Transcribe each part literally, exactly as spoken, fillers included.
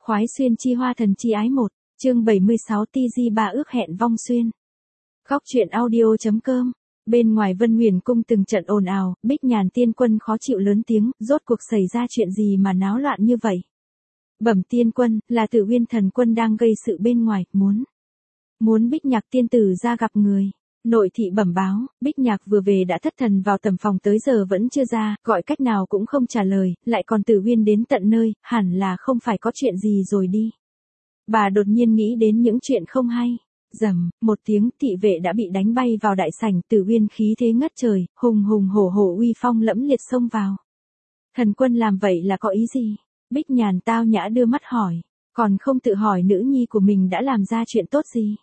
Khoái xuyên chi hoa thần chi ái một, chương bảy mươi sáu ti di ba ước hẹn vong xuyên. Góc truyện audio.com. Bên ngoài Vân Huyền cung từng trận ồn ào, Bích Nhàn tiên quân khó chịu lớn tiếng, rốt cuộc xảy ra chuyện gì mà náo loạn như vậy? Bẩm tiên quân, là Tử Uyên thần quân đang gây sự bên ngoài, muốn muốn Bích Nhạc tiên tử ra gặp người. Nội thị bẩm báo, Bích Nhạc vừa về đã thất thần vào tầm phòng tới giờ vẫn chưa ra, gọi cách nào cũng không trả lời, lại còn Tử Uyên đến tận nơi, hẳn là không phải có chuyện gì rồi đi. Bà đột nhiên nghĩ đến những chuyện không hay. Rầm, một tiếng, thị vệ đã bị đánh bay vào đại sảnh, Tử Uyên khí thế ngất trời, hùng hùng hổ hổ uy phong lẫm liệt xông vào. Thần quân làm vậy là có ý gì? Bích Nhàn tao nhã đưa mắt hỏi, còn không tự hỏi nữ nhi của mình đã làm ra chuyện tốt gì?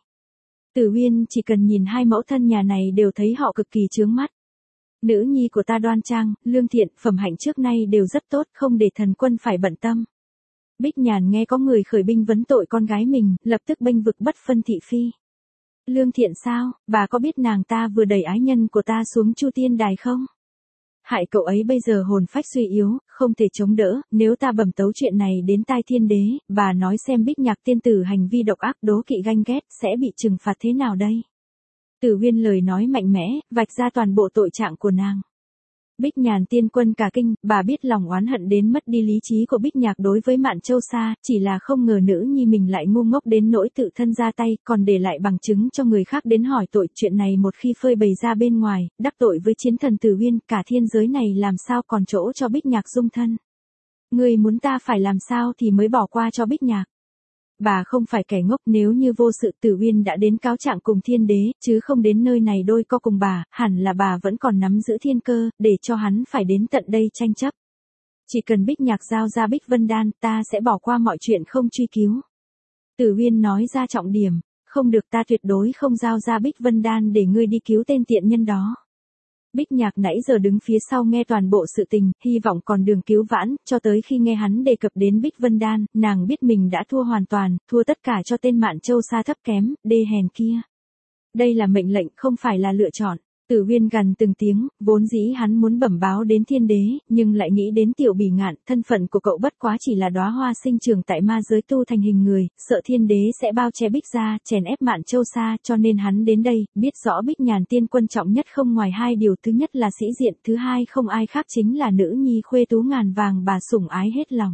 Tử Uyên chỉ cần nhìn hai mẫu thân nhà này đều thấy họ cực kỳ chướng mắt. Nữ nhi của ta đoan trang, lương thiện, phẩm hạnh trước nay đều rất tốt, không để thần quân phải bận tâm. Bích Nhàn nghe có người khởi binh vấn tội con gái mình, lập tức bênh vực bất phân thị phi. Lương thiện sao, bà có biết nàng ta vừa đẩy ái nhân của ta xuống Chu Tiên Đài không? Hại cậu ấy bây giờ hồn phách suy yếu, không thể chống đỡ, nếu ta bẩm tấu chuyện này đến tai thiên đế, bà nói xem Bích Nhạc tiên tử hành vi độc ác đố kỵ ganh ghét, sẽ bị trừng phạt thế nào đây? Tử Uyên lời nói mạnh mẽ, vạch ra toàn bộ tội trạng của nàng. Bích Nhàn tiên quân cả kinh, bà biết lòng oán hận đến mất đi lý trí của Bích Nhạc đối với Mạn Châu Sa, chỉ là không ngờ nữ nhi mình lại ngu ngốc đến nỗi tự thân ra tay, còn để lại bằng chứng cho người khác đến hỏi tội. Chuyện này một khi phơi bày ra bên ngoài, đắc tội với chiến thần Tử Uyên, cả thiên giới này làm sao còn chỗ cho Bích Nhạc dung thân. Người muốn ta phải làm sao thì mới bỏ qua cho Bích Nhạc. Bà không phải kẻ ngốc, nếu như vô sự Tử Uyên đã đến cáo trạng cùng thiên đế, chứ không đến nơi này đôi co cùng bà, hẳn là bà vẫn còn nắm giữ thiên cơ, để cho hắn phải đến tận đây tranh chấp. Chỉ cần Bích Nhạc giao ra Bích Vân Đan, ta sẽ bỏ qua mọi chuyện không truy cứu. Tử Uyên nói ra trọng điểm, không được, ta tuyệt đối không giao ra Bích Vân Đan để ngươi đi cứu tên tiện nhân đó. Bích Nhạc nãy giờ đứng phía sau nghe toàn bộ sự tình, hy vọng còn đường cứu vãn, cho tới khi nghe hắn đề cập đến Bích Vân Đan, nàng biết mình đã thua hoàn toàn, thua tất cả cho tên Mạn Châu Sa thấp kém, đê hèn kia. Đây là mệnh lệnh, không phải là lựa chọn. Tử Uyên gằn từng tiếng, vốn dĩ hắn muốn bẩm báo đến thiên đế, nhưng lại nghĩ đến Tiểu Bỉ Ngạn, thân phận của cậu bất quá chỉ là đóa hoa sinh trưởng tại ma giới tu thành hình người, sợ thiên đế sẽ bao che Bích gia, chèn ép Mạn Châu Sa, cho nên hắn đến đây, biết rõ Bích Nhàn tiên quân trọng nhất không ngoài hai điều, thứ nhất là sĩ diện, thứ hai không ai khác chính là nữ nhi khuê tú ngàn vàng bà sủng ái hết lòng.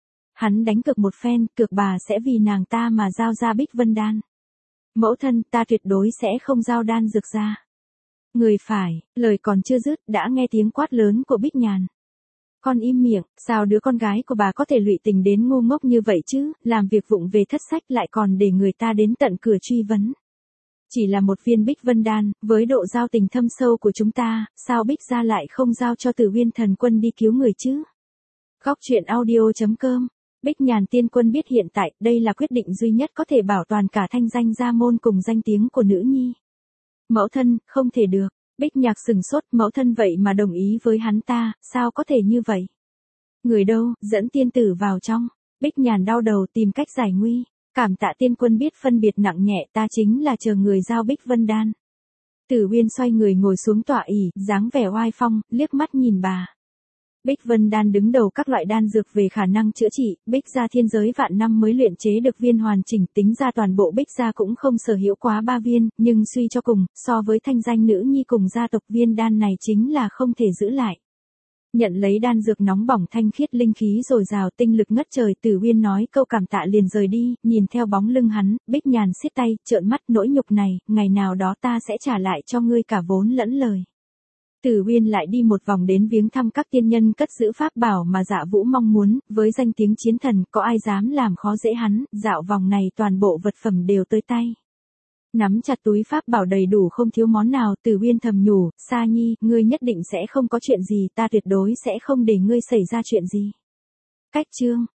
Hắn đánh cược một phen, cược bà sẽ vì nàng ta mà giao ra Bích Vân Đan. Mẫu thân, ta tuyệt đối sẽ không giao đan dược ra. Người phải, lời còn chưa dứt, đã nghe tiếng quát lớn của Bích Nhàn. Con im miệng, sao đứa con gái của bà có thể lụy tình đến ngu ngốc như vậy chứ, làm việc vụng về thất sách lại còn để người ta đến tận cửa truy vấn. Chỉ là một viên Bích Vân Đan, với độ giao tình thâm sâu của chúng ta, sao Bích gia lại không giao cho Tử Uyên thần quân đi cứu người chứ? Góc truyện audio.com. Bích Nhàn tiên quân biết hiện tại, đây là quyết định duy nhất có thể bảo toàn cả thanh danh gia môn cùng danh tiếng của nữ nhi. Mẫu thân, không thể được. Bích Nhạc sừng sốt, mẫu thân vậy mà đồng ý với hắn ta, sao có thể như vậy? Người đâu, dẫn tiên tử vào trong. Bích Nhàn đau đầu tìm cách giải nguy. Cảm tạ tiên quân biết phân biệt nặng nhẹ, ta chính là chờ người giao Bích Vân Đan. Tử Uyên xoay người ngồi xuống tọa ỷ, dáng vẻ oai phong, liếc mắt nhìn bà. Bích Vân Đan đứng đầu các loại đan dược về khả năng chữa trị, Bích gia thiên giới vạn năm mới luyện chế được viên hoàn chỉnh, tính ra toàn bộ Bích gia cũng không sở hữu quá ba viên, nhưng suy cho cùng, so với thanh danh nữ nhi cùng gia tộc, viên đan này chính là không thể giữ lại. Nhận lấy đan dược nóng bỏng thanh khiết, linh khí dồi dào, tinh lực ngất trời, Tử Uyên nói câu cảm tạ liền rời đi, nhìn theo bóng lưng hắn, Bích Nhàn siết tay, trợn mắt, nỗi nhục này, ngày nào đó ta sẽ trả lại cho ngươi cả vốn lẫn lời. Tử Uyên lại đi một vòng đến viếng thăm các tiên nhân cất giữ pháp bảo mà Dạ Vũ mong muốn, với danh tiếng chiến thần, có ai dám làm khó dễ hắn, dạo vòng này toàn bộ vật phẩm đều tới tay. Nắm chặt túi pháp bảo đầy đủ không thiếu món nào, Tử Uyên thầm nhủ, Sa Nhi, ngươi nhất định sẽ không có chuyện gì, ta tuyệt đối sẽ không để ngươi xảy ra chuyện gì. Cách chương